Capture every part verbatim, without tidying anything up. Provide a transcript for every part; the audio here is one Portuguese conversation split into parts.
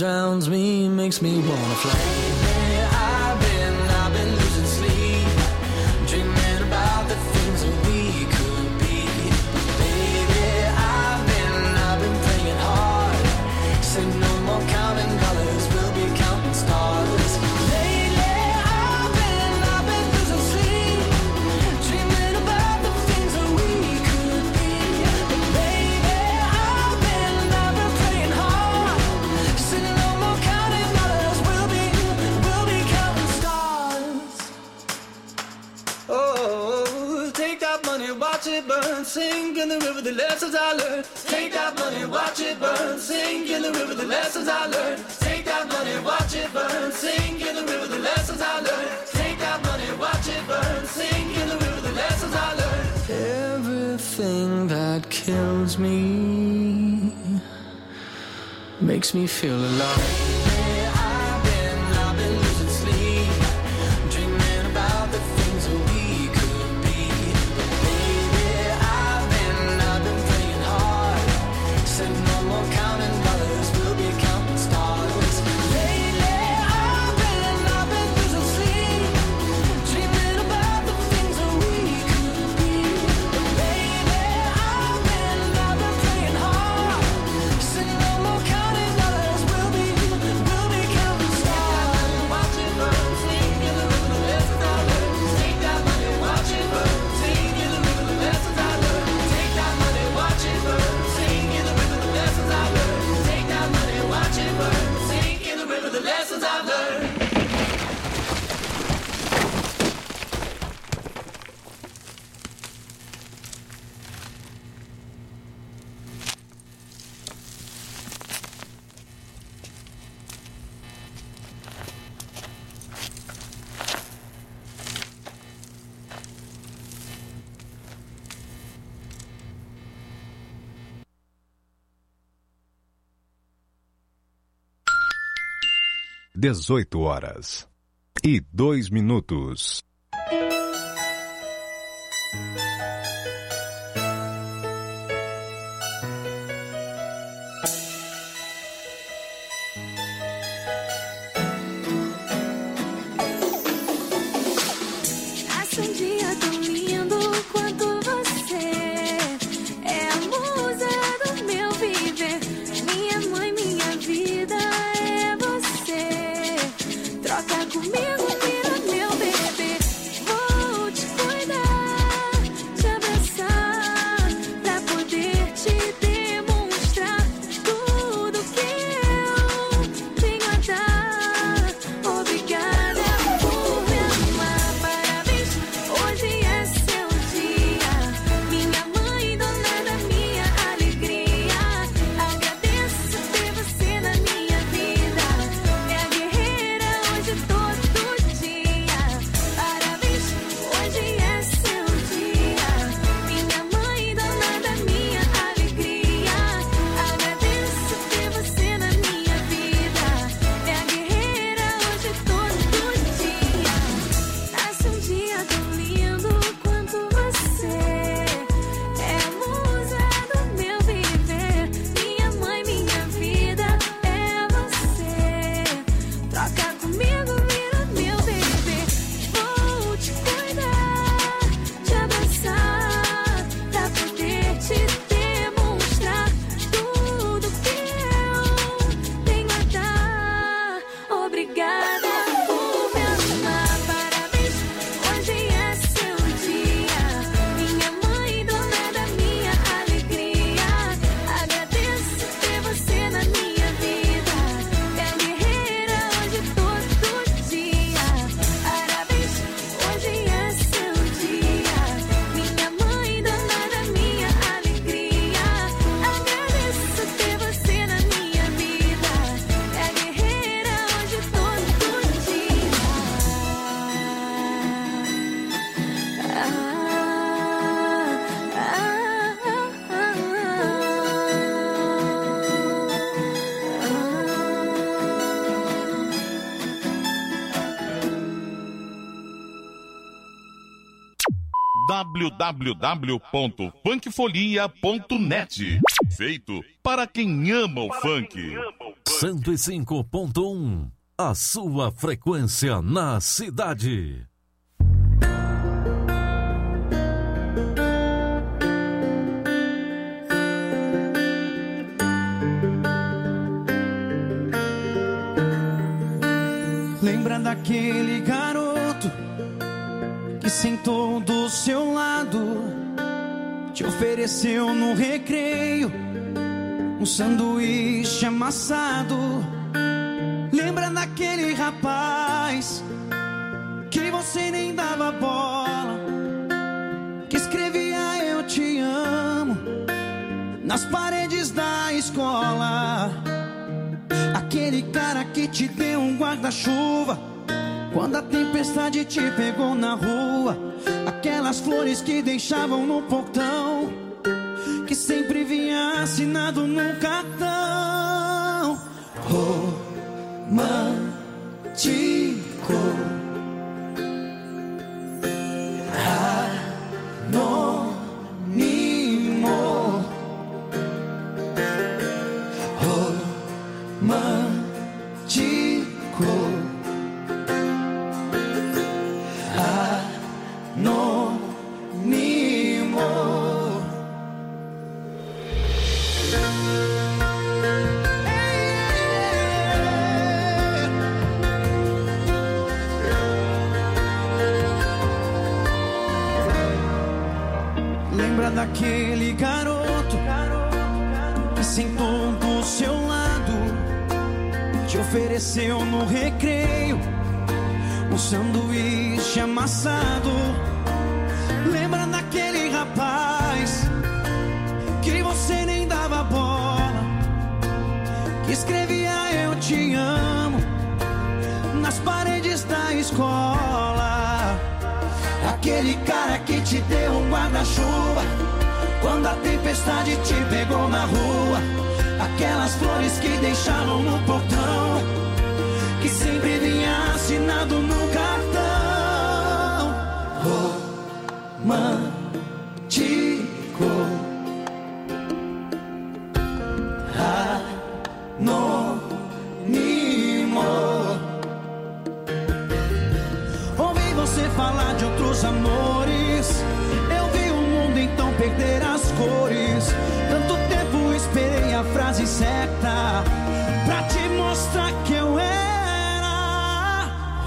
drowns me, makes me wanna fly. I've been, I've been losing sleep, dreaming about the things that we could be. Baby, I've been, I've been praying hard, say no more counting dollars, we'll be counting stars. Lately, I've been, I've been losing sleep, dreaming about the things that we could be. But baby, I've been, I've been praying hard, say no more counting dollars, we'll be, we'll be counting stars. Oh, take that money, watch it burn, sink in the river, the lessons I learned. Take that money, watch it burn, sink in the river, the lessons I learned. Take that money, watch it burn, sink in the river, the lessons I learned. Take that money, watch it burn, sink in the river, the lessons I learned. Everything that kills me makes me feel alive. I've been, I've been losing sleep, dreaming about the things that we could be. Baby, I've been, I've been praying hard, said no more counting dollars, we'll be counting stars. Lately, I've been, I've been losing sleep, dreaming about the things that we could be. Baby, I've been, I've been praying hard, said no more counting dollars, we'll be, we'll be counting stars. Watch it burn, sink in the river, the lessons I learned. Take that money, watch it burn, sink in the river, the lessons I learned. Take that money, watch it burn, sink in the river, the lessons I learned. Take that money, watch it burn, sink in the river, the lessons I learned. dezoito horas e dois minutos. Nasce um dia tão lindo quanto você. É a musa do meu viver. Minha mãe, minha vida é você. Troca comigo, vira meu bebê. Vou te cuidar, te abraçar, pra poder te demonstrar tudo que eu tenho a dar. Obrigada por me amar. Parabéns, hoje é seu dia. Minha mãe, dona da minha alegria. Agradeço ter você na minha vida. É a guerreira hoje todo dia. Parabéns, hoje é seu dia. Minha mãe, dona da minha alegria. Agradeço ter você na minha vida. É a guerreira hoje todo dia. Nasce um dia tão lindo quanto você. É a musa do meu viver. Minha mãe, minha vida é você. Troca comigo, vira meu bebê. Vou te cuidar, te abraçar, pra poder te demonstrar tudo que eu tenho a dar. Obrigada por me amar. Parabéns, hoje é seu dia. Minha mãe, dona da minha alegria. Agradeço ter você na minha vida. É a guerreira hoje todo dia. Parabéns, hoje é seu dia. Minha mãe, dona da minha alegria. Agradeço ter você na minha vida. É a guerreira hoje todo dia. Ah, ah, ah, w w w ponto funkfolia ponto net. Feito para quem ama o funk. cento e cinco ponto um, a sua frequência na cidade. Lembra daquele garoto que sentou do seu lado, te ofereceu no recreio um sanduíche amassado? Lembra daquele rapaz que você nem dava bola, que escrevia eu te amo nas paredes da escola? Aquele cara que te deu um guarda-chuva quando a tempestade te pegou na rua. Aquelas flores que deixavam no portão, que sempre vinha assinado num cartão romântico, anônimo, romântico, anônimo. Lembra daquele garoto que sentou do seu lado, te ofereceu no recreio um sanduíche amassado? Lembra daquele rapaz que você nem dava bola, que escrevia eu te amo nas paredes da escola? Aquele cara que te deu um guarda-chuva quando a tempestade te pegou na rua. Aquelas flores que deixavam no portão, que sempre vinha assinado no cartão romântico, anônimo. Ouvi você falar de outros amores, eu vi o mundo então perder as cores. Tanto tempo esperei a frase certa pra te mostrar que eu era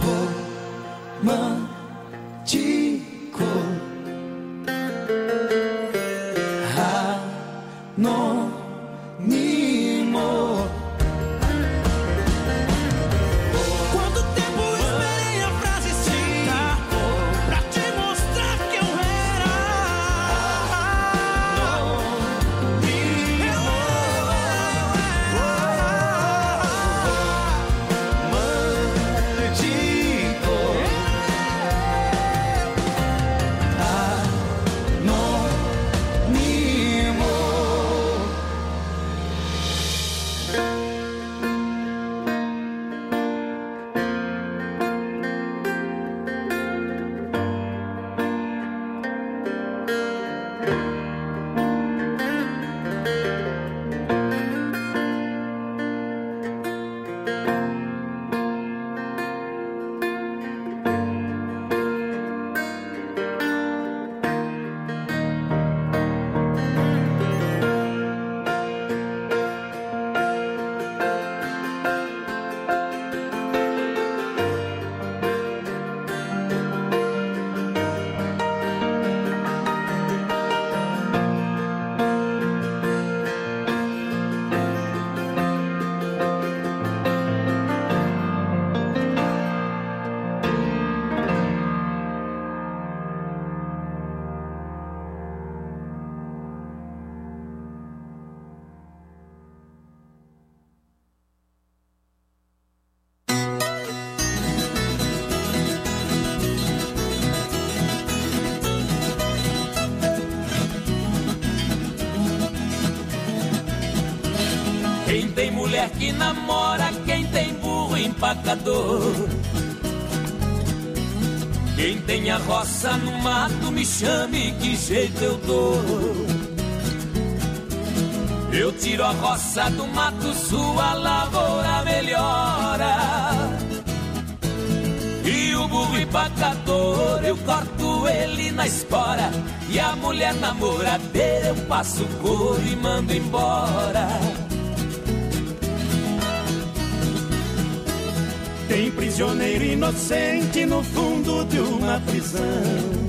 romântico, anônimo. Quanto tempo esperei a frase certa pra te mostrar que eu era Quem tem mulher que namora, quem tem burro empacador, quem tem a roça no mato, me chame que jeito eu dou. Eu tiro a roça do mato, sua lavoura melhora. E o burro empacador, eu corto ele na espora. E a mulher namoradeira, eu passo o couro e mando embora. Tem prisioneiro inocente no fundo de uma prisão.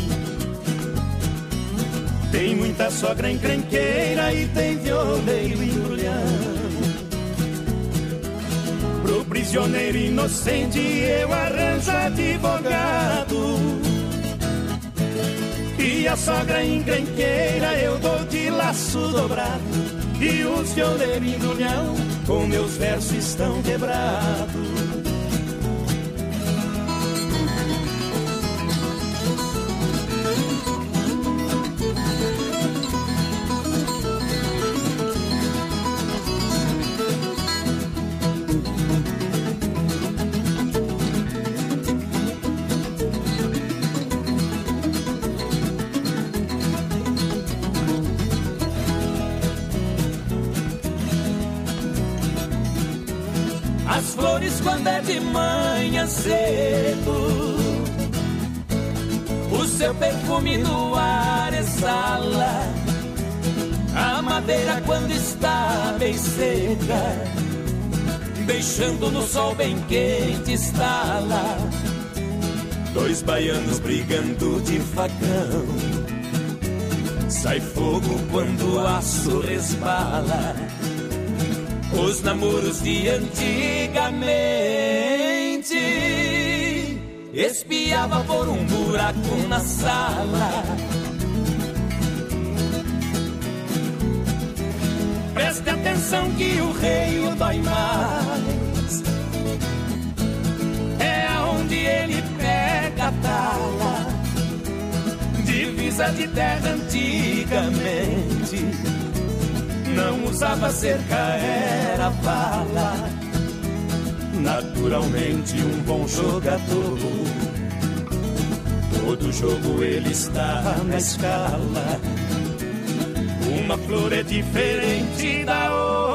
Tem muita sogra encrenqueira e tem violeiro embrulhão. Pro prisioneiro inocente eu arranjo advogado. E a sogra encrenqueira eu dou de laço dobrado. E os violeiros embrulhão com meus versos estão quebrados. As flores quando é de manhã cedo, o seu perfume no ar exala. A madeira quando está bem seca, deixando no sol bem quente estala. Dois baianos brigando de facão, sai fogo quando o aço resbala. Os namoros de antigamente espiava por um buraco na sala. Preste atenção que o rei o dói mais, é aonde ele pega a tala. Divisa de terra antigamente não usava cerca, era bala. Naturalmente um bom jogador, todo jogo ele está na escala. Uma flor é diferente da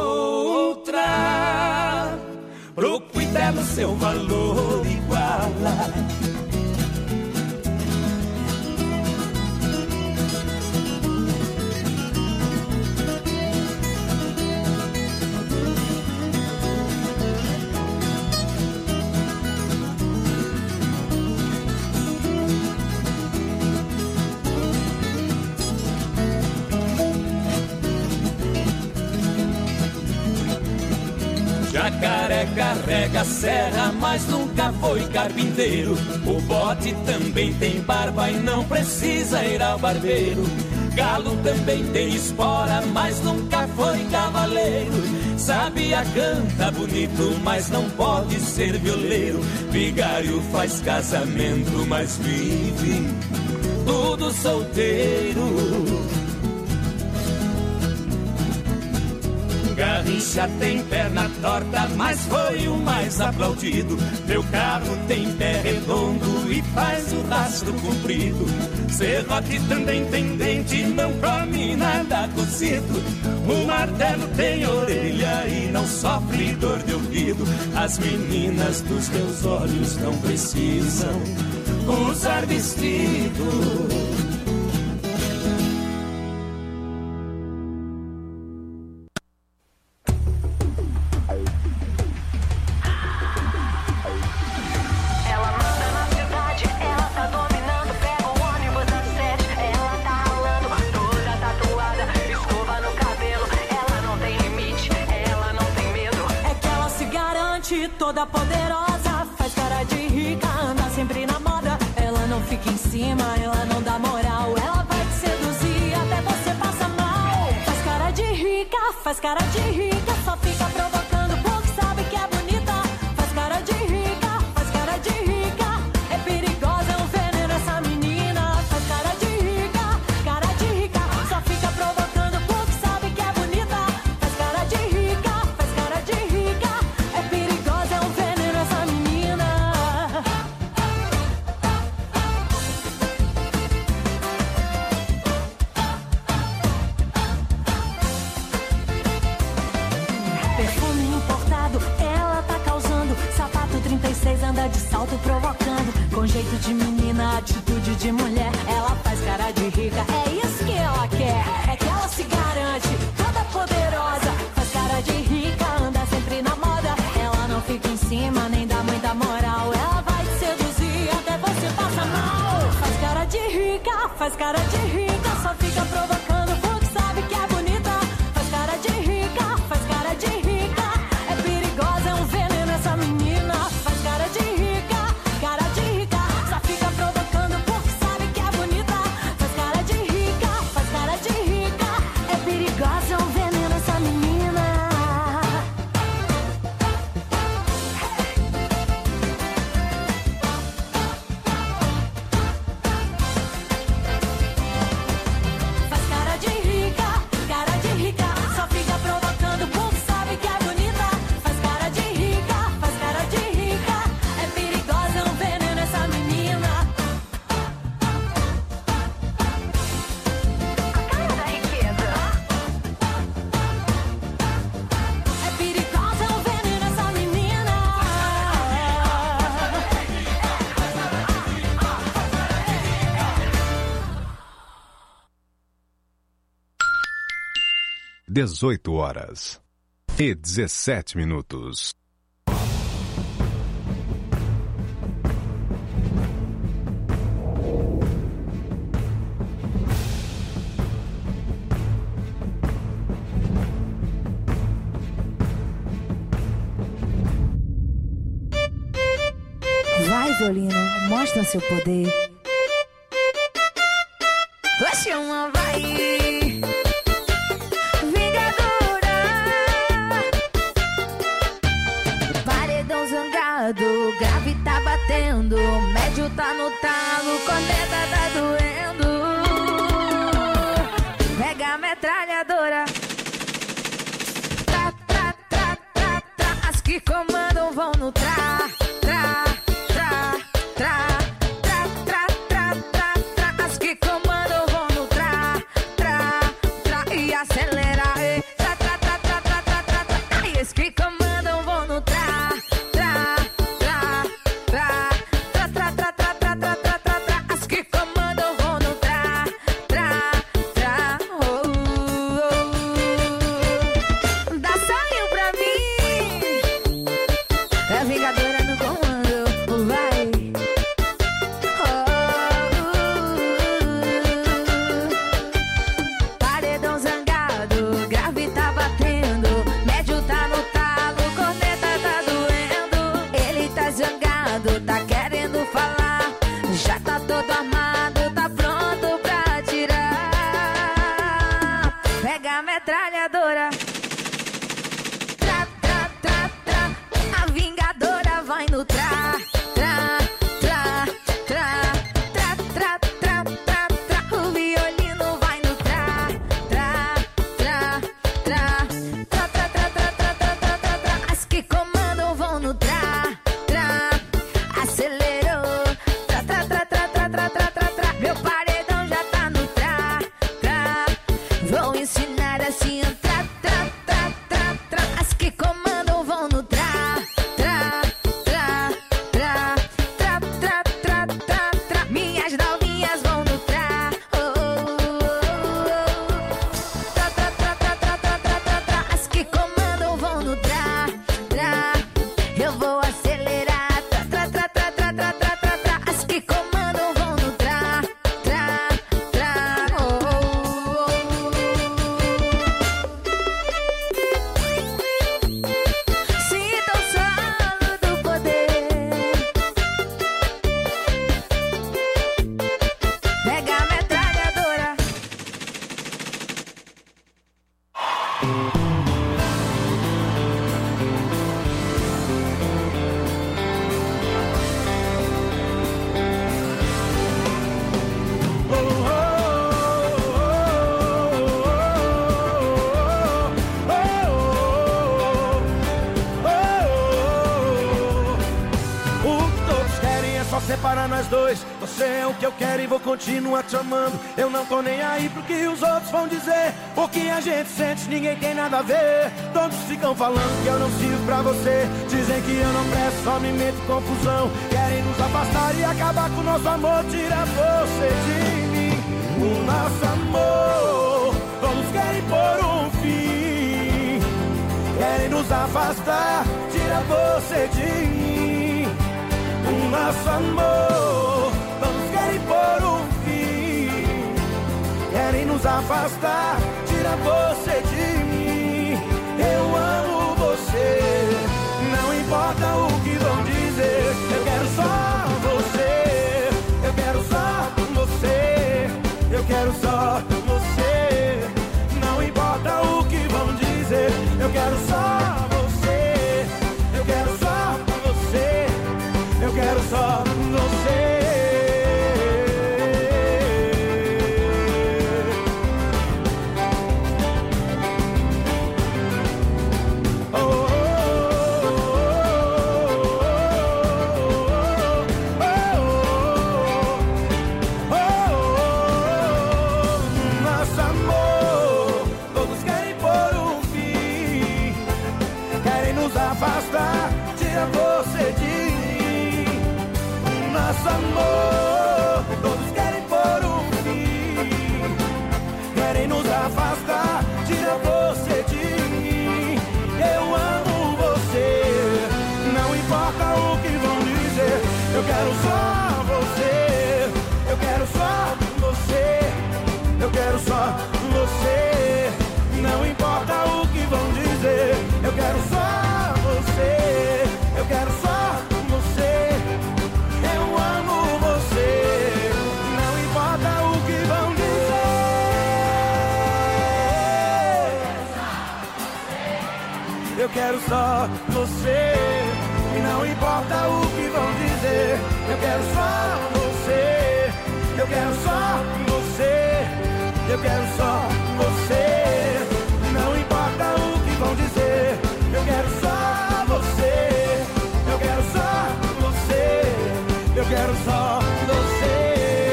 outra, pro cuidado seu valor iguala. Jacaré carrega a serra, mas nunca foi carpinteiro. O bode também tem barba e não precisa ir ao barbeiro. Galo também tem espora, mas nunca foi cavaleiro. Sabia, canta bonito, mas não pode ser violeiro. Vigário faz casamento, mas vive tudo solteiro. Garrincha tem perna torta, mas foi o mais aplaudido. Meu carro tem pé redondo e faz o rastro comprido. Serrote também tem dente, não come nada cozido. O martelo tem orelha e não sofre dor de ouvido. As meninas dos meus olhos não precisam usar vestido. Toda poderosa, faz cara de rica, anda sempre na moda. Ela não fica em cima, ela não dá moral. Ela vai te seduzir até você passa mal. Faz cara de rica, faz cara de rica, só fica provocando porque sabe que é bonita. Faz cara de rica, faz cara de rica, é perigosa, é um veneno essa menina. Faz cara de rica, cara de rica, só fica provocando porque sabe que é bonita. Faz cara de rica, faz cara de rica, é perigosa, é um veneno essa menina. anda de salto provocando, com jeito de menina, atitude de mulher. Ela faz cara de rica, é isso que ela quer. É que ela se garante, toda poderosa. Faz cara de rica, anda sempre na moda. Ela não fica em cima, nem dá muita moral. Ela vai te seduzir até você passa mal. Faz cara de rica, faz cara de rica, só fica provocando porque sabe que é bonita. Faz cara de rica, faz cara de rica, é perigosa, é um veneno essa menina. Faz cara de rica, cara de rica, só fica provocando porque sabe que é bonita. Faz cara de rica, faz cara de rica, é perigosa, é um veneno essa menina. Faz cara de rica, cara de rica, só fica provocando porque sabe que é bonita. Faz cara de rica, faz cara de rica, é perigosa, é um veneno essa menina. A cara da riqueza. É perigosa, é um veneno essa menina. dezoito horas e dezessete minutos. Vai, violino, mostra seu poder. Você uma vai, vingadora. Paredão zangado, grave tá batendo, médio tá no talo, corneta tá doendo. Pega a metralhadora. Tra, tra, tra, tra, tra. As que comandam vão no tra, tra, tra, tra, tra, tra, tra, tra, tra. As que comandam vão no tra, tra, tra. E acelera, e tra, tra, tra, tra, tra, tra, tra, tra. E as que comandam vão no tra, tra, tra, tra, tra, tra, tra, tra, tra, tra, tra, tra, tra. As que comandam vão no tra, tra, tra. Oh, oh, oh. Dá sonho pra mim. É a vingadora no comando, vai. Oh, paredão zangado, grave tá batendo, médio tá no talo, corneta tá doendo. Ele tá zangado, tá querendo falar, já tá todo armado, tá pronto pra atirar. Pega a metralhadora. Tra, tra, tra, tra. A vingadora vai no tra, tra, tra, tra, tra, tra, tra, tra, tra. O violino vai no tra, tra, tra, tra, tra, tra, tra, tra, tra, tra, tra, tra, tra. As que comandam vão no tra, tra. Acelerou. Tra, tra, tra, tra, tra, tra, tra, tra, tra. Meu paredão já tá no tra, tra. Vou ensinar assim, tra, tra, tra, tra, tra. As que comandam vão no tra, tra, tra, tra, tra, tra, tra, tra, tra. Minhas novinhas vão no tra, oh, oh, oh, oh. Tra, tra, tra, tra, tra, tra, tra, tra, tra. As que comandam vão no tra, tra. Eu vou acelerar, tra, tra, tra, tra, tra, tra, tra, tra, tra. As que comandam vão no tra, tra, tra, oh, oh, oh. Sinta o solo do poder. Pega a metralhadora. O que todos querem é só separar nós dois. Você é o que eu quero e vou continuar te amando. Eu não tô nem aí pro que os outros vão dizer. O que a gente sente ninguém tem nada a ver. Todos ficam falando que eu não sirvo pra você. Dizem que eu não presto, só me meto em confusão. Querem nos afastar e acabar com o nosso amor. Tira você de mim, o nosso amor. Todos querem pôr um fim. Querem nos afastar, tira você de mim, o nosso amor. Todos querem pôr um fim. Querem nos afastar, tira você de mim. Eu amo você, não importa o que vão dizer. Eu quero só você, eu quero só você, eu quero só você. Não importa o que vão dizer. Eu quero só você, eu quero só você, eu quero só você. Nosso amor, todos querem pôr um fim. Querem nos afastar, tira você de mim. Eu amo você, não importa o que vão dizer. Eu quero só você, eu quero só você, eu quero só você. Não importa o que vão dizer. Eu quero só você, eu quero só você. Eu amo você, não importa o que vão dizer. Eu quero só você, e não importa o que vão dizer. Eu quero só você, eu quero só você, eu quero só você. Não importa o que vão dizer. Eu quero só você, eu quero só você, eu quero só você.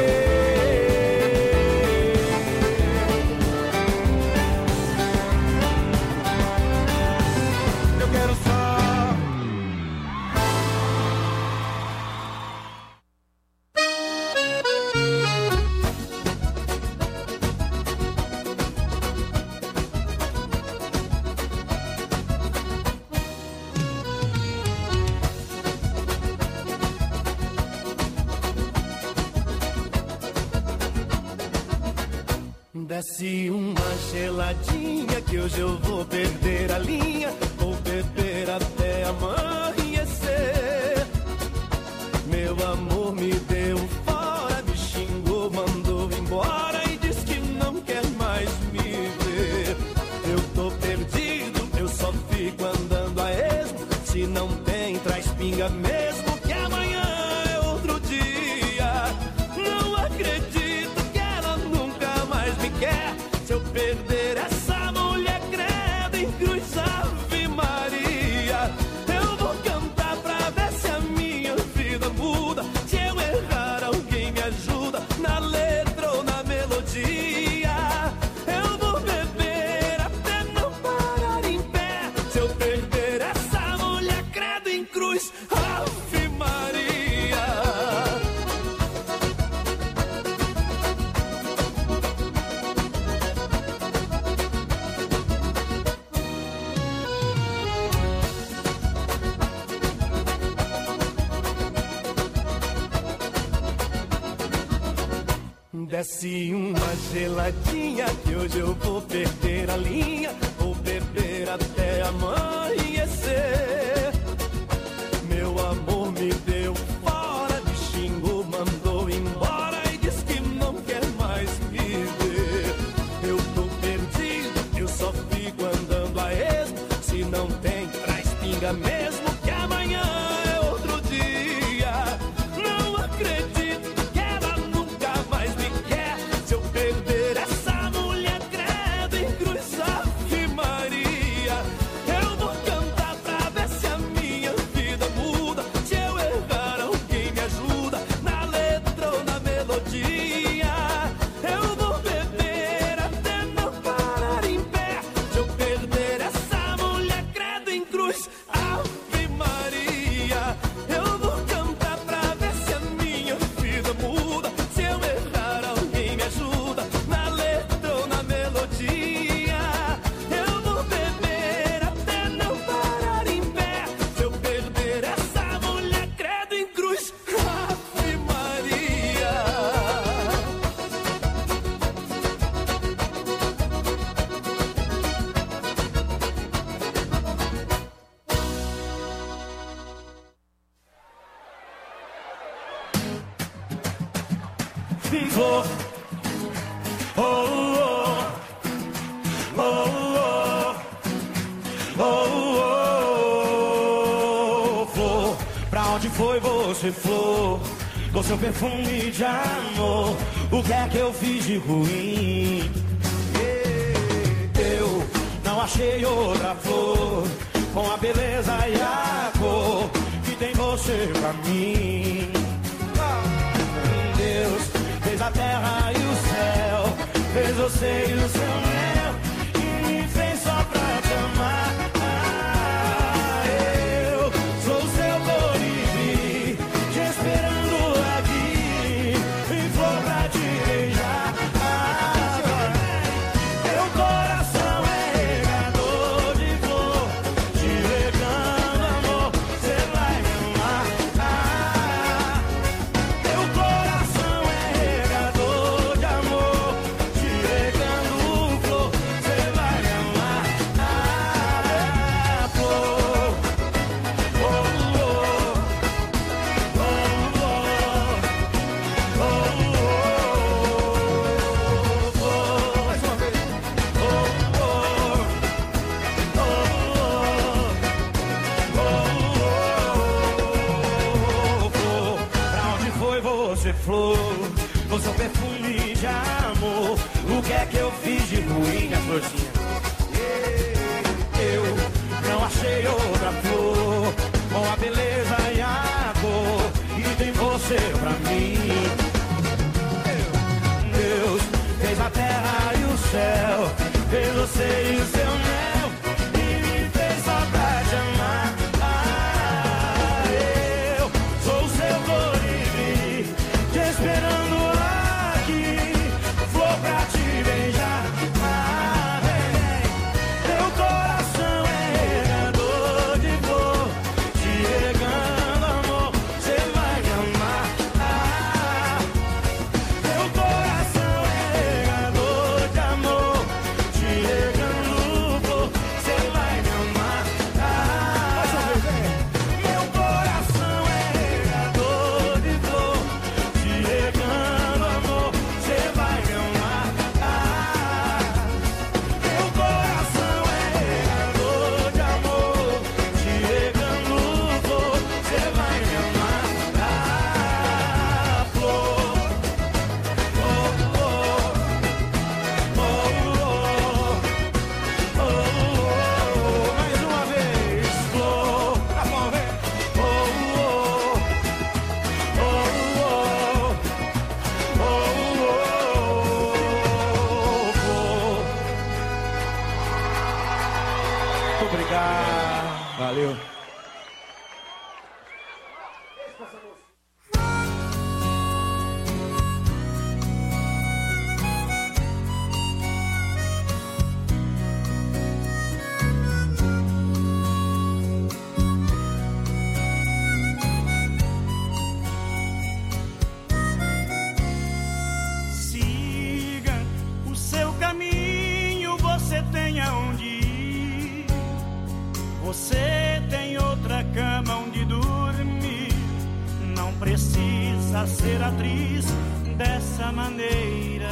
Eu quero só. Desce uma geladinha que hoje eu vou perder a linha. Vou beber até amanhecer. Meu amor me deu fora, me xingou, mandou embora e diz que não quer mais me ver. Eu tô perdido, eu só fico andando a esmo. Se não tem, traz pinga mesmo, que amanhã é outro dia. Não acredito que ela nunca mais me quer. Se eu perder essa mulher, credo em cruz, Ave Maria. Eu vou cantar pra ver se a minha vida muda. Se eu errar, alguém me ajuda na letra ou na melodia. Eu vou beber até não parar em pé. Se eu perder essa mulher, credo em cruz, Ave Maria. Desce uma geladinha que hoje eu vou perder a linha. Vou beber até amanhecer. Meu amor me deu fora, me xingou, mandou embora e diz que não quer mais me ver. Eu tô perdido, eu só fico andando a esmo. Se não tem, traz pinga mesmo, que amanhã é outro dia. Não acredito que ela nunca mais me quer. Se eu perder essa mulher, credo em cruz, Ave Maria. Eu vou cantar pra ver se a minha vida muda. Se eu errar, alguém me ajuda na letra ou na melodia. Eu vou beber até não parar Flor, oh, oh, oh, oh, oh, oh, flor. Pra onde foi você, flor? Com seu perfume de amor, o que é que eu fiz de ruim? Eu não achei outra flor com a beleza e a cor que tem você pra mim. Deus fez a terra e o céu, fez você e o seu mel, e me fez só pra te amar. Ah, eu sou o seu colibri, te esperando aqui, e vou pra te beijar. Ah, meu coração é regador de flor, te regando amor, cê vai me amar. Ah, meu coração é regador de amor, te regando flor, cê vai me amar. Ah, flor, oh, oh, oh, oh, oh, oh, mais uma vez. Oh, oh, oh, oh, flor. Pra onde foi você, flor? Com seu perfume de amor, o que é que eu fiz de ruim, minha florzinha? Eu não achei outra flor com a beleza e a cor e tem você pra mim. Deus fez a terra e o céu, fez você e o seu mel, e me fez só pra te amar. Ah, eu sou o seu colibri, te esperando aqui, flor pra te beijar. Ah, vem, vem. Meu coração é regador de flor, te regando amor, cê vai me amar. Ah, meu coração é regador de amor, te regando flor, cê vai me amar. Ah, meu coração é regador de flor, te regando amor, cê vai me amar. Ah, meu coração é regador de amor, te regando flor, cê vai me amar. Ah, flor, oh, oh, oh, oh, oh, mais uma vez, flor, tá bom, vem. Oh, oh, oh, oh, oh, oh, flor. Muito obrigado, valeu. Siga o seu caminho, você tem aonde ir. Você tem outra cama onde dormir. Não precisa ser atriz dessa maneira.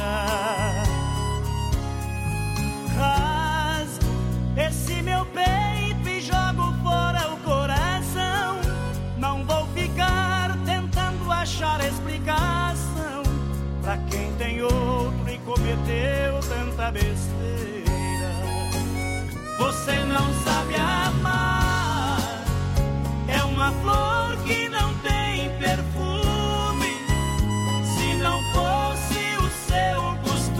Rasgo esse meu peito e jogo fora o coração. Não vou ficar tentando achar explicação pra quem tem outro e cometeu tanta besteira. Você não sabe amar, é uma flor que não tem perfume. Se não fosse o seu costume,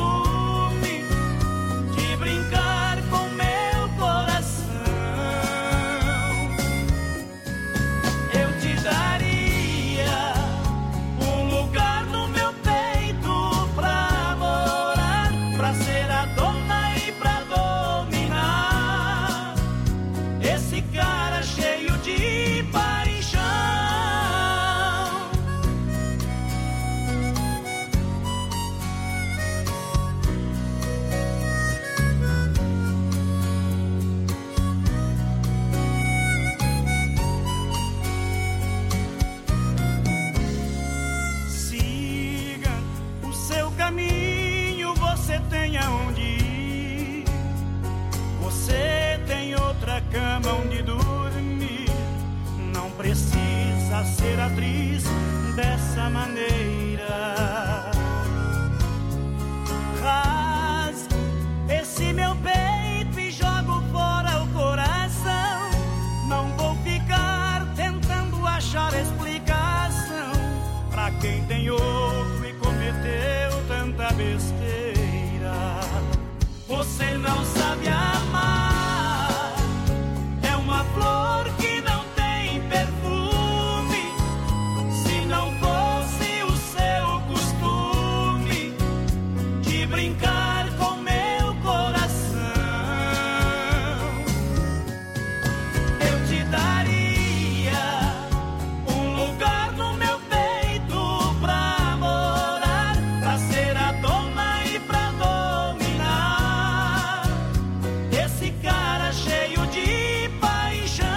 maneira. Rasgo esse meu peito e jogo fora o coração. Não vou ficar tentando achar explicação pra quem tem outro e cometeu tanta besteira. Você não sabe amar, é uma flor que não tem perfume. Se não fosse o seu costume de brincar com meu coração, eu te daria um lugar no meu peito pra morar, pra ser a dona e pra dominar esse cara cheio de paixão.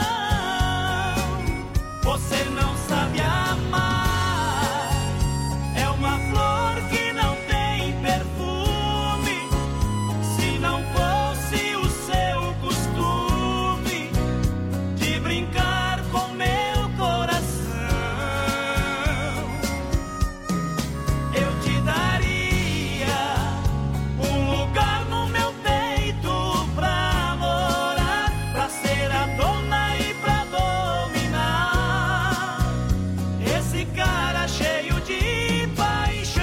Você não sabe amar, é uma flor que não tem perfume. Se não fosse o seu costume de brincar com meu coração, eu te daria um lugar no meu peito pra morar, pra ser a dona e pra dominar esse cara cheio de paixão.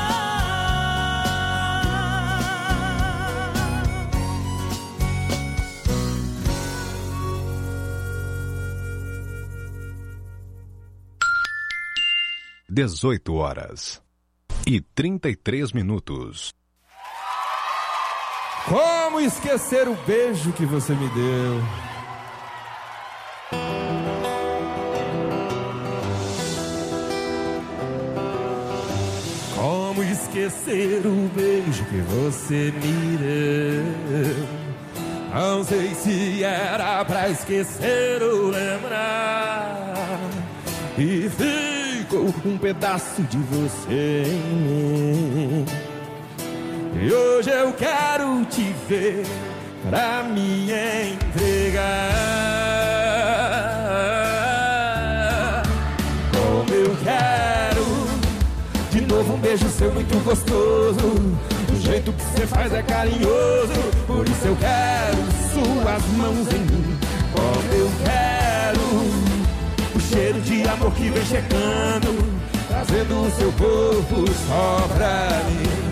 dezoito horas e trinta e três minutos. Como esquecer o beijo que você me deu? Como esquecer o beijo que você me deu? Não sei se era pra esquecer ou lembrar. E ficou um pedaço de você em mim. E hoje eu quero te ver pra me entregar. Como eu quero de novo um beijo seu muito gostoso. O jeito que você faz é carinhoso. Por isso eu quero suas mãos em mim. Como eu quero o cheiro de amor que vem chegando, trazendo o seu corpo só pra mim.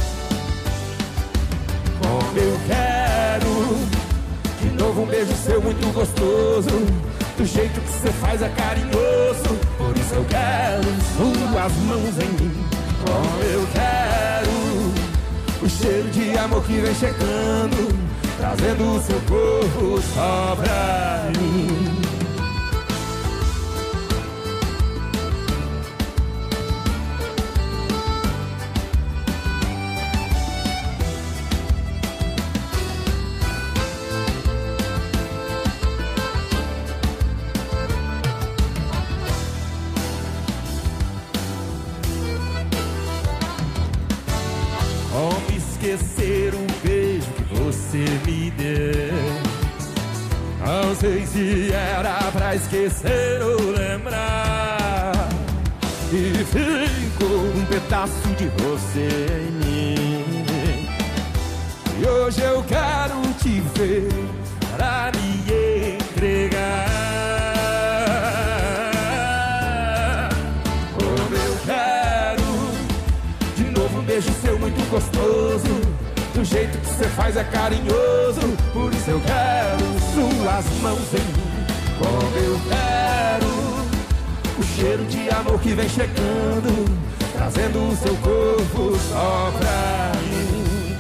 Como eu quero de novo um beijo seu muito gostoso. Do jeito que você faz é carinhoso. Por isso eu quero suas mãos em mim. Como eu quero o cheiro de amor que vem chegando, trazendo o seu corpo só pra mim. Como esquecer o beijo que você me deu? Não sei se era pra esquecer ou lembrar. E ficou um pedaço de você em mim. E hoje eu quero te ver pra me entregar. Como eu quero de novo um beijo seu muito gostoso. Do jeito que você faz é carinhoso. Por isso eu quero suas mãos em mim. Como eu quero o cheiro de amor que vem chegando, trazendo o seu corpo só pra mim.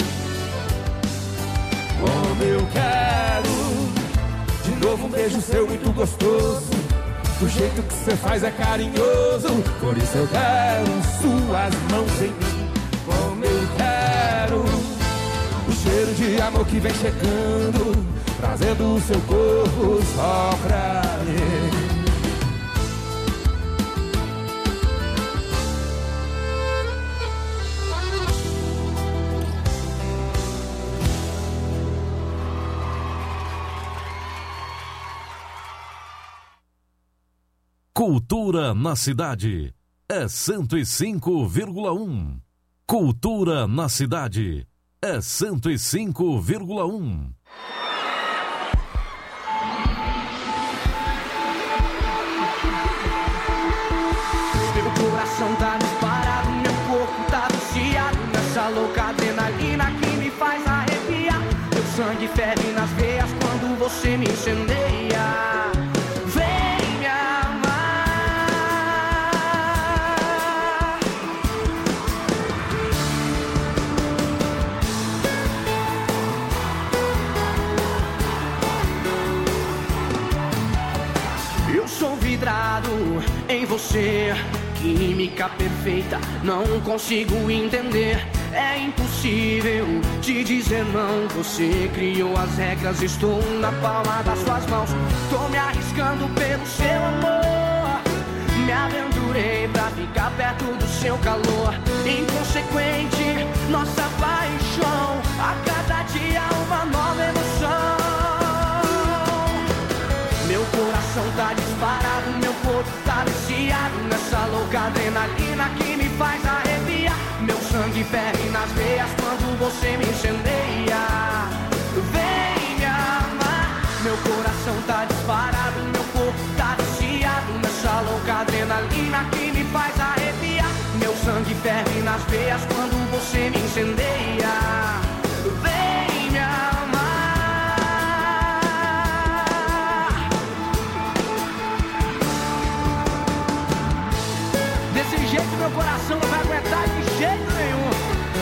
Como eu quero de novo um beijo seu muito gostoso. Do jeito que você faz é carinhoso. Por isso eu quero suas mãos em mim. Como eu quero o cheiro de amor que vem chegando, trazendo o seu corpo só pra mim. Cultura na cidade. é cento e cinco vírgula um. Cultura na cidade é cento e cinco vírgula um. Meu coração tá disparado, meu corpo tá viciado nessa louca adrenalina que me faz arrepiar. Meu sangue ferve nas veias quando você me incendeia. Vem me amar. Eu sou vidrado em você, química perfeita, não consigo entender. É impossível te dizer não. Você criou as regras, estou na palma das suas mãos. Tô me arriscando pelo seu amor. Me aventurei pra ficar perto do seu calor. Inconsequente, nossa paixão. A cada dia uma nova emoção. Meu coração tá disparado, meu corpo tá viciado nessa louca adrenalina que me faz arrepiar. Meu sangue ferve nas veias quando você me incendeia. Vem me amar. Meu coração tá disparado, meu corpo tá viciado nessa louca adrenalina que me faz arrepiar. Meu sangue ferve nas veias quando você me incendeia. Vem me amar. Desse jeito meu coração não vai aguentar de jeito nenhum.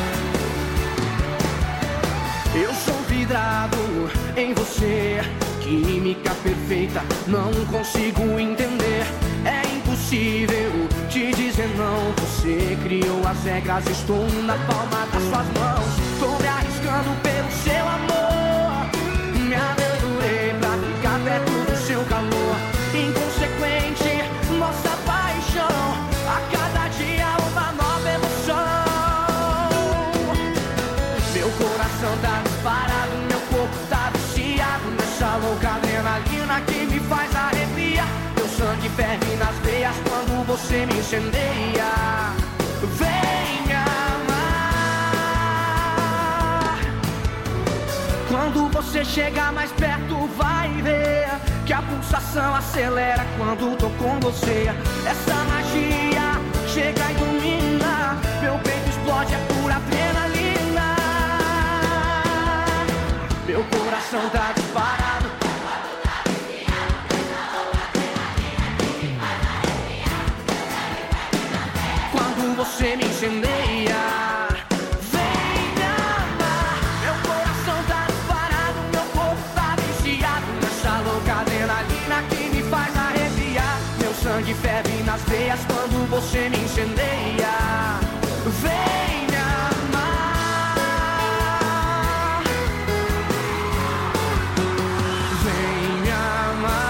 Eu sou vidrado em você, química perfeita, não consigo entender. É impossível te dizer não. Você criou as regras, estou na palma das suas mãos. Tô me arriscando pelo seu amor. Me aventurei pra ficar perto do seu calor. Inconsequente, nossa paixão. A cada dia uma nova emoção. Meu coração tá disparado, meu corpo tá viciado nessa louca adrenalina que me faz arrepiar. Meu sangue ferve nas veias quando você me incendeia. Vem me amar. Quando você chegar mais perto vai ver que a pulsação acelera quando tô com você. Essa magia chega e domina. Meu peito explode, é pura adrenalina. Meu coração tá disparado. Quando você me incendeia. Vem me amar. Meu coração tá disparado, meu corpo tá viciado nessa louca adrenalina que me faz arrepiar. Meu sangue ferve nas veias quando você me incendeia. Vem me amar. Vem me amar.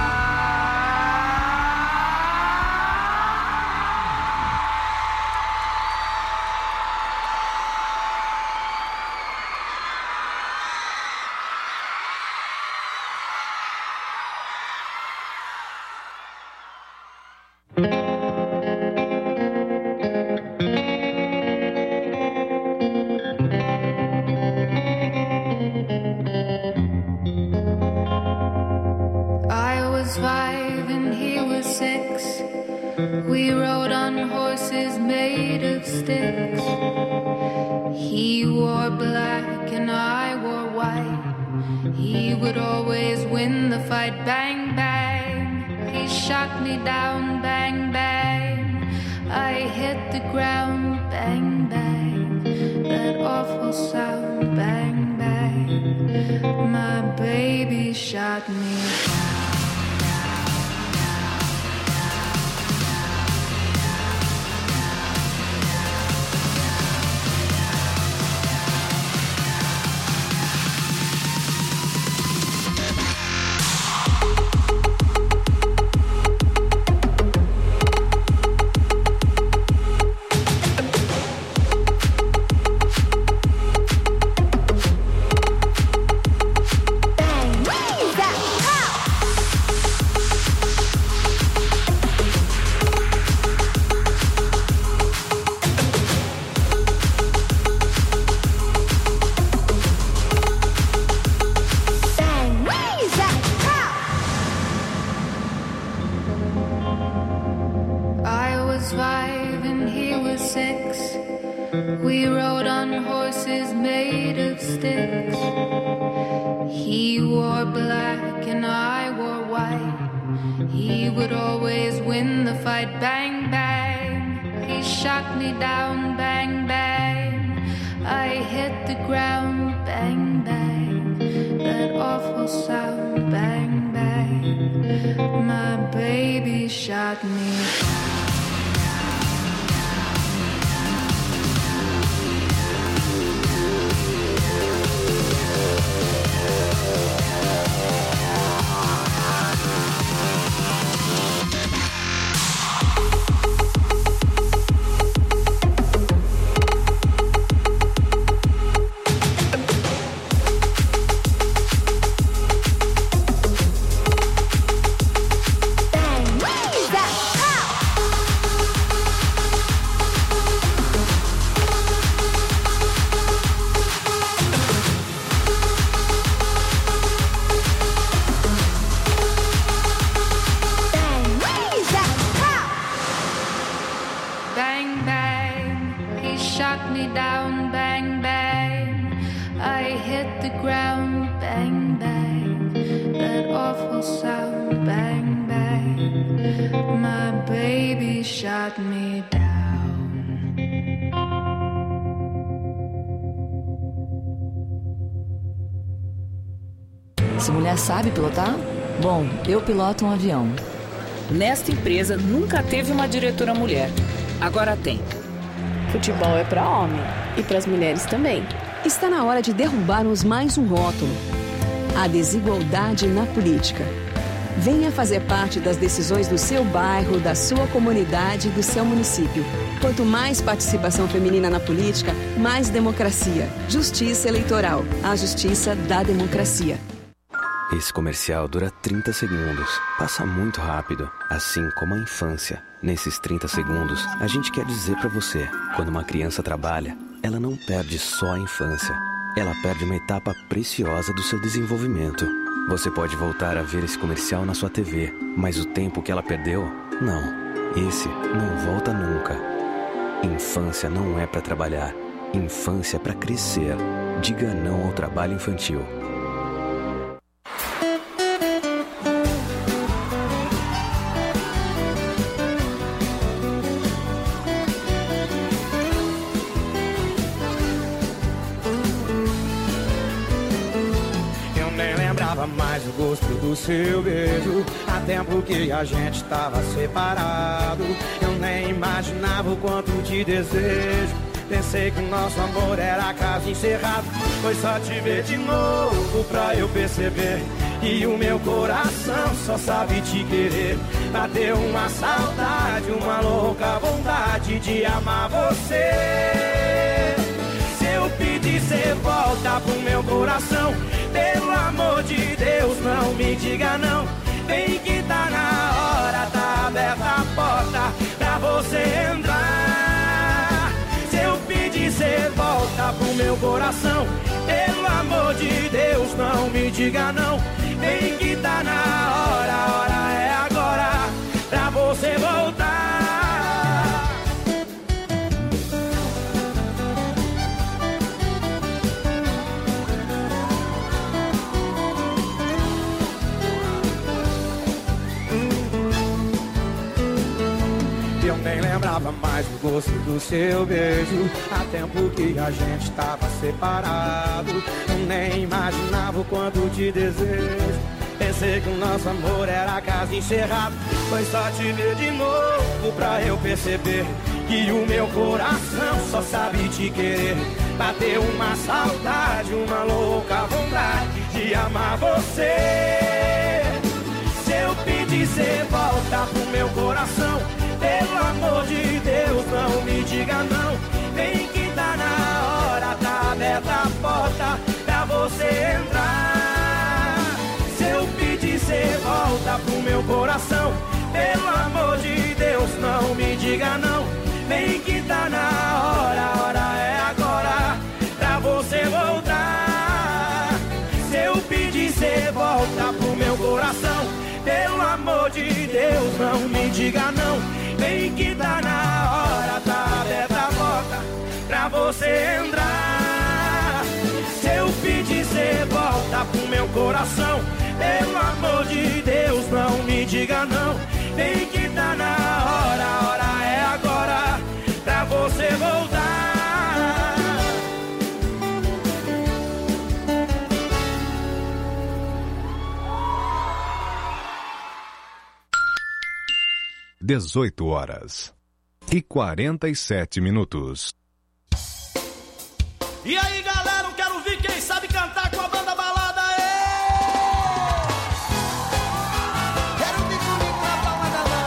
I was five and he was six. We rode on horses made of sticks. He wore black and I wore white. He would always win the fight. Bang, bang. He shot me down. Bang, bang. I hit the ground. Bang, bang. That awful sound. Bang, bang. My baby shot me down. sticks. He wore black and I wore white. He would always win the fight. Bang, bang. He shot me down. Bang, bang. I hit the ground. Bang, bang. That awful sound. Bang, bang. My baby shot me down. Essa mulher sabe pilotar? Bom, eu piloto um avião. Nesta empresa nunca teve uma diretora mulher. Agora tem. Futebol é para homem e para as mulheres também. Está na hora de derrubarmos mais um rótulo: a desigualdade na política. Venha fazer parte das decisões do seu bairro, da sua comunidade e do seu município. Quanto mais participação feminina na política, mais democracia. Justiça Eleitoral. A justiça da democracia. Esse comercial dura trinta segundos. Passa muito rápido, assim como a infância. Nesses trinta segundos, a gente quer dizer pra você: quando uma criança trabalha, ela não perde só a infância. Ela perde uma etapa preciosa do seu desenvolvimento. Você pode voltar a ver esse comercial na sua T V, mas o tempo que ela perdeu, não. Esse não volta nunca. Infância não é pra trabalhar. Infância é pra crescer. Diga não ao trabalho infantil. Mais o gosto do seu beijo, há tempo que a gente tava separado. Eu nem imaginava o quanto te desejo. Pensei que o nosso amor era caso encerrado. Foi só te ver de novo pra eu perceber que o meu coração só sabe te querer. Bateu uma saudade, uma louca vontade de amar você. Se eu pedir, cê volta pro meu coração. Pelo amor de Deus, não me diga não. Vem que tá na hora, tá aberta a porta pra você entrar. Se eu pedir, cê volta pro meu coração. Pelo amor de Deus, não me diga não. Vem que tá na hora, a hora é agora pra você voltar. Eu nem lembrava mais o gosto do seu beijo. Há tempo que a gente tava separado. Eu nem imaginava o quanto te desejo. Pensei que o nosso amor era caso encerrado. Foi só te ver de novo pra eu perceber que o meu coração só sabe te querer. Bateu uma saudade, uma louca vontade de amar você. Se eu pedir, cê volta pro meu coração. Pelo amor de Deus, não me diga não. Vem que tá na hora, tá aberta a porta pra você entrar. Se eu pedir, cê volta pro meu coração. Pelo amor de Deus, não me diga não. Vem que tá na hora, a hora é agora pra você voltar. Se eu pedir, cê volta pro meu coração. Pelo amor de Deus, não me diga não. Vem que tá na hora, tá aberta a porta pra você entrar. Se eu volta pro meu coração. Pelo amor de Deus, não me diga não. Vem que tá na hora, a hora é agora pra você voltar. dezoito horas e quarenta e sete minutos. E aí, galera, eu quero ver quem sabe cantar com a banda balada. Quero ver comigo na palma da mão.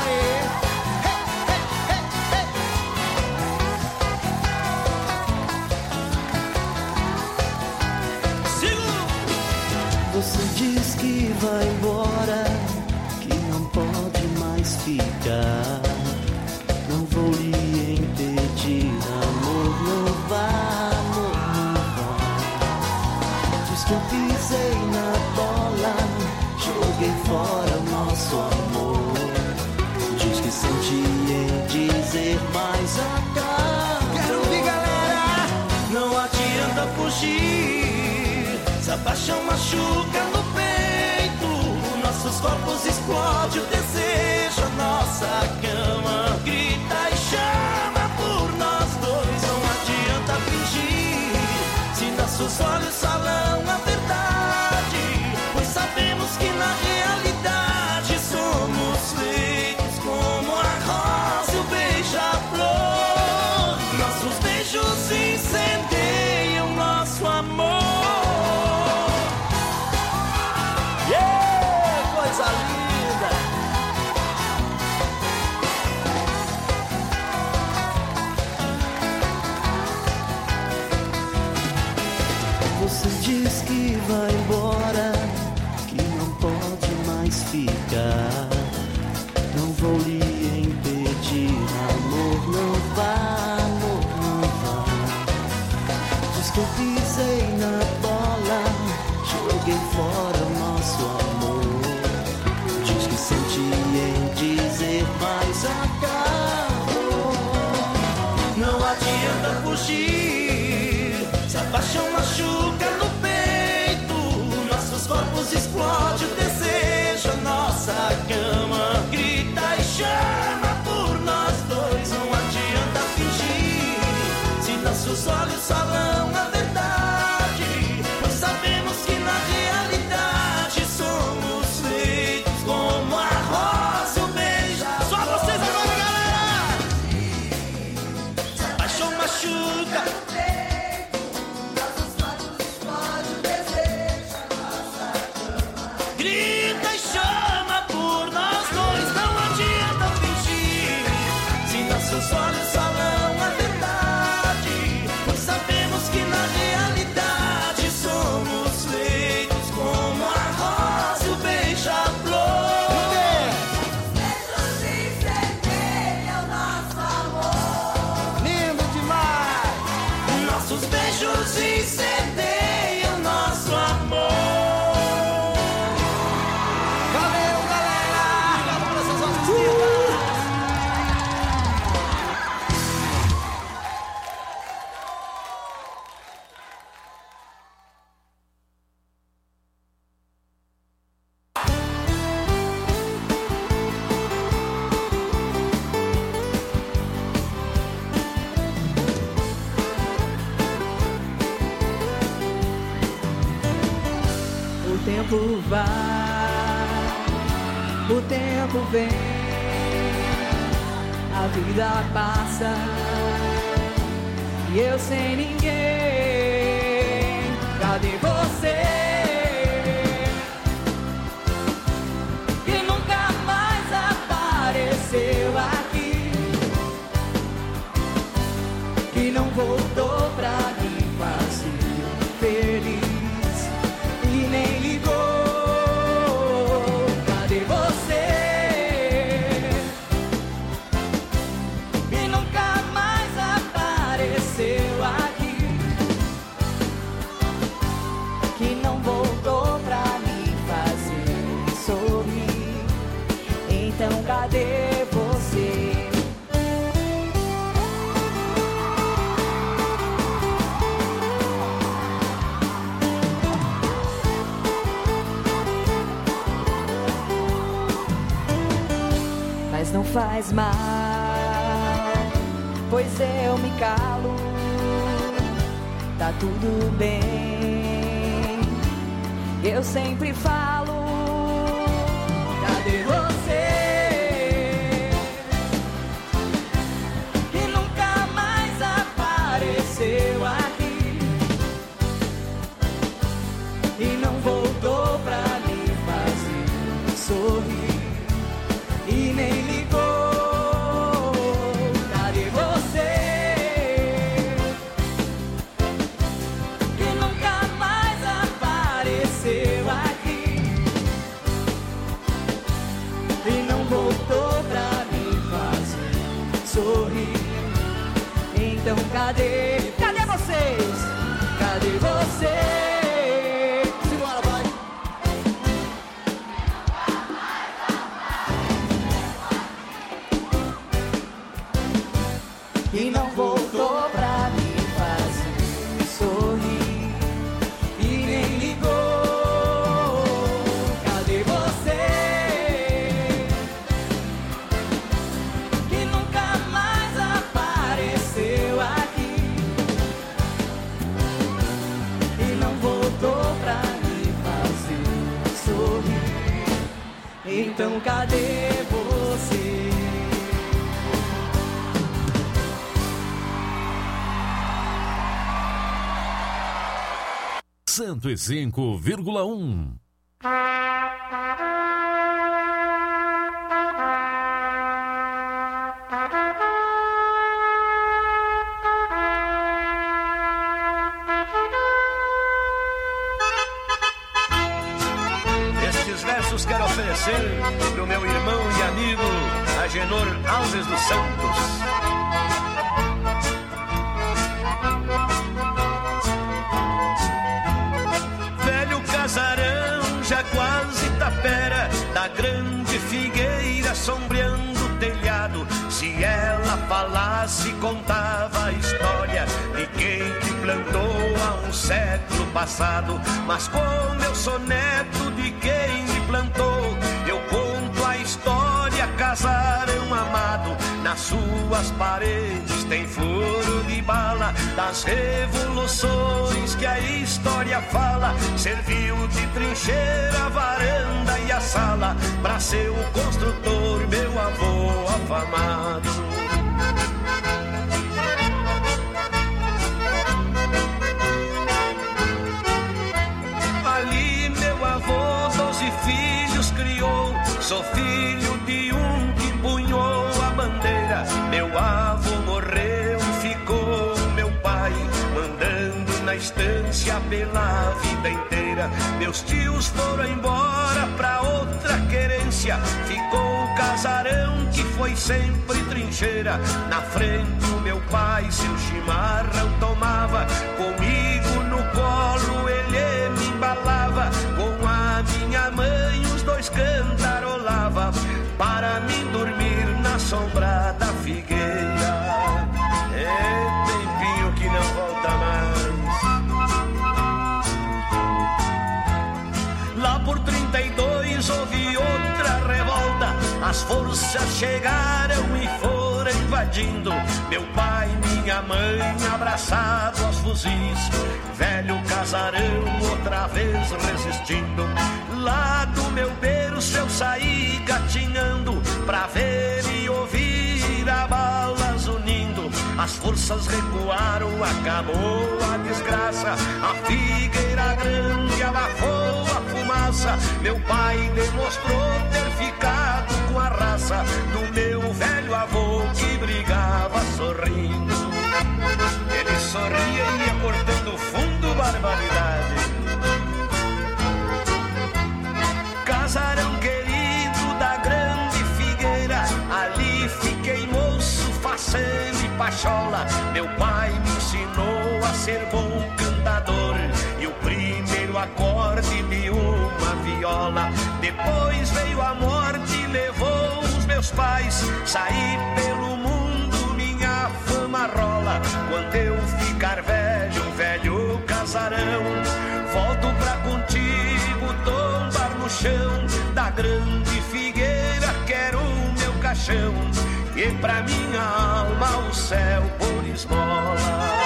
Sigo! Você diz que vai embora, que não pode mais ficar. Não vou lhe impedir, amor, não vá, amor, não vá. Diz que eu pisei na bola, joguei fora o nosso amor. Diz que senti em dizer mais acaba. Quero ouvir, galera! Não adianta fugir, se a paixão machuca no peito, nossos corpos explodem o desejo, a nossa cama grita e chama por nós dois. Não adianta fingir, se nossos olhos falam a verdade, pois sabemos que na realidade somos feitos como a rosa e o beija-flor. Nossos beijos incendeiam nosso amor. Coisa linda. Você diz que vai embora, que não pode mais ficar. Não vou lhe impedir, amor, não vá, amor, não vá. Diz que eu pisei na bola, joguei fora o nosso amor. Senti em dizer, mas acabou. Não adianta fugir, se a paixão machuca no peito, nossos corpos explodem o desejo, a nossa cama grita e chama por nós dois. Não adianta fingir, se nossos olhos falam a verdade, pois sabemos que na realidade somos feitos como a rosa, o beija. Só vocês agora, galera! A paixão machuca. Grita e chama por nós dois. Não adianta fingir, se nossos olhos falam a verdade, pois sabemos que na realidade somos feitos como a rosa e o beija-flor. Nossos beijos incendeiam nosso amor. Valeu, galera! Obrigado por essas horas uh! O tempo vai, o tempo vem, a vida passa e eu sem ninguém. Cadê você? Que nunca mais apareceu aqui, que não voltou pra me fazer feliz e nem ligou. Cadê você? E nunca mais apareceu aqui, que não voltou pra me fazer sorrir. Então cadê você? não faz mal, pois eu me calo, tá tudo bem. Eu sempre falo, cadê você? Que nunca mais apareceu aqui e não voltou pra me fazer sorrir e nem ligou. Cadê você? Que nunca mais apareceu aqui e não voltou pra me fazer sorrir. Então cadê? Cadê vocês? Cadê você? Simbora, vai! E não voltou pra me fazer sorrir e nem ligou. Cadê você? Que nunca mais apareceu aqui e não voltou pra me fazer sorrir. Então cadê você? cento e cinco vírgula um. Estes versos quero oferecer pro meu irmão e amigo Agenor Alves dos Santos. Casarão já quase tapera, da grande figueira sombreando o telhado. Se ela falasse, contava a história de quem te plantou há um século passado. Mas como eu sou neto de quem me plantou, eu conto a história, casarão amado. Nas suas paredes tem furo de bala das revoluções que a história fala. Serviu de trincheira a varanda e a sala pra seu construtor, meu avô afamado. Ali meu avô doze filhos criou, sou filho de um que empunhou a bandeira. Meu avô morreu, ficou meu pai mandando na estância pela vida inteira. Meus tios foram embora pra outra querência, ficou o casarão que foi sempre trincheira. Na frente o meu pai seu chimarrão tomava, comigo no colo ele me embalava. Com a minha mãe os dois cantarolava, para mim dormir na sombra da figueira. É tempinho que não volta mais. Lá por trinta e dois houve outra revolta, as forças chegaram e foram invadindo. Meu pai e minha mãe abraçados aos fuzis, velho casarão outra vez resistindo. Lá do meu berço eu saí gatinhando, pra ver e ouvir a balas unindo. As forças recuaram, acabou a desgraça, a figueira grande abafou a fumaça. Meu pai demonstrou ter ficado com a raça do meu velho avô que brigava sorrindo. Ele sorria e ia cortando fundo, barbaridade. Casarão querido da grande figueira, ali fiquei moço, faceiro e pachola. Meu pai me ensinou a ser bom cantador e o primeiro acorde de uma viola. Depois veio a morte e levou os meus pais, saí pelo mundo, minha fama rola. Quando eu ficar velho, velho casarão, volto pra contigo tombar no chão da grande figueira. Quero o meu cachorro chão, e pra minha alma o céu por esmola.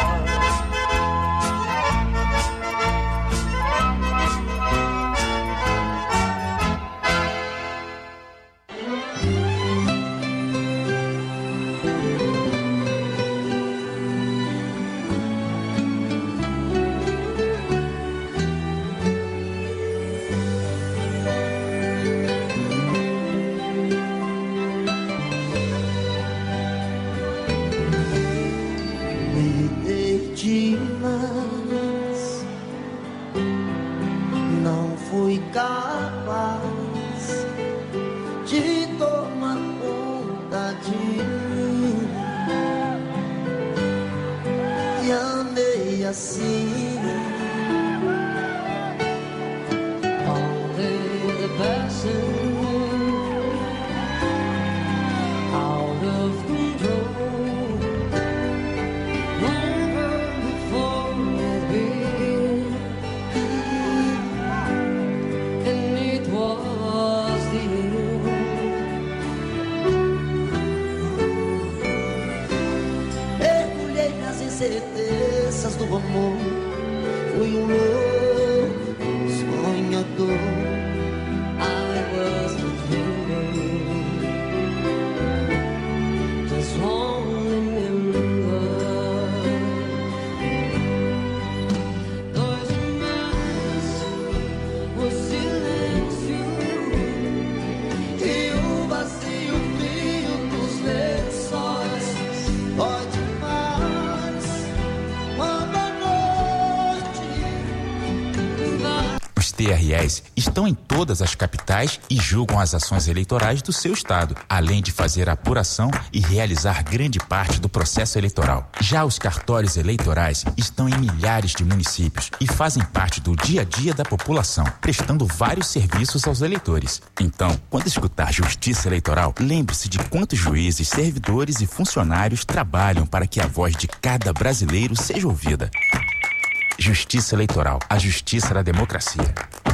T R Es estão em todas as capitais e julgam as ações eleitorais do seu estado, além de fazer a apuração e realizar grande parte do processo eleitoral. Já os cartórios eleitorais estão em milhares de municípios e fazem parte do dia a dia da população, prestando vários serviços aos eleitores. Então, quando escutar justiça eleitoral, lembre-se de quantos juízes, servidores e funcionários trabalham para que a voz de cada brasileiro seja ouvida. Justiça Eleitoral, a justiça da democracia.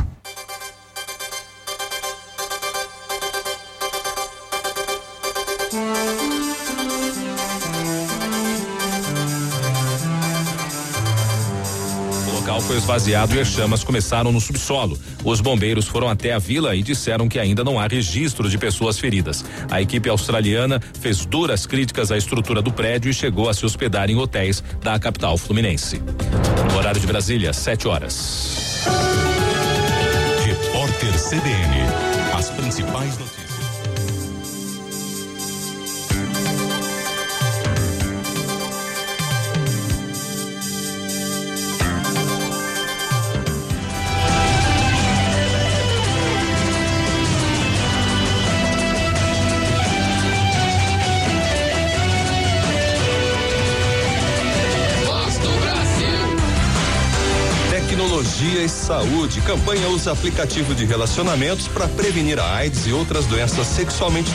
O local foi esvaziado e as chamas começaram no subsolo. Os bombeiros foram até a vila e disseram que ainda não há registro de pessoas feridas. A equipe australiana fez duras críticas à estrutura do prédio e chegou a se hospedar em hotéis da capital fluminense. No horário de Brasília, sete horas. Repórter C B N. As principais notícias. Tecnologia e saúde. Campanha usa aplicativo de relacionamentos para prevenir a AIDS e outras doenças sexualmente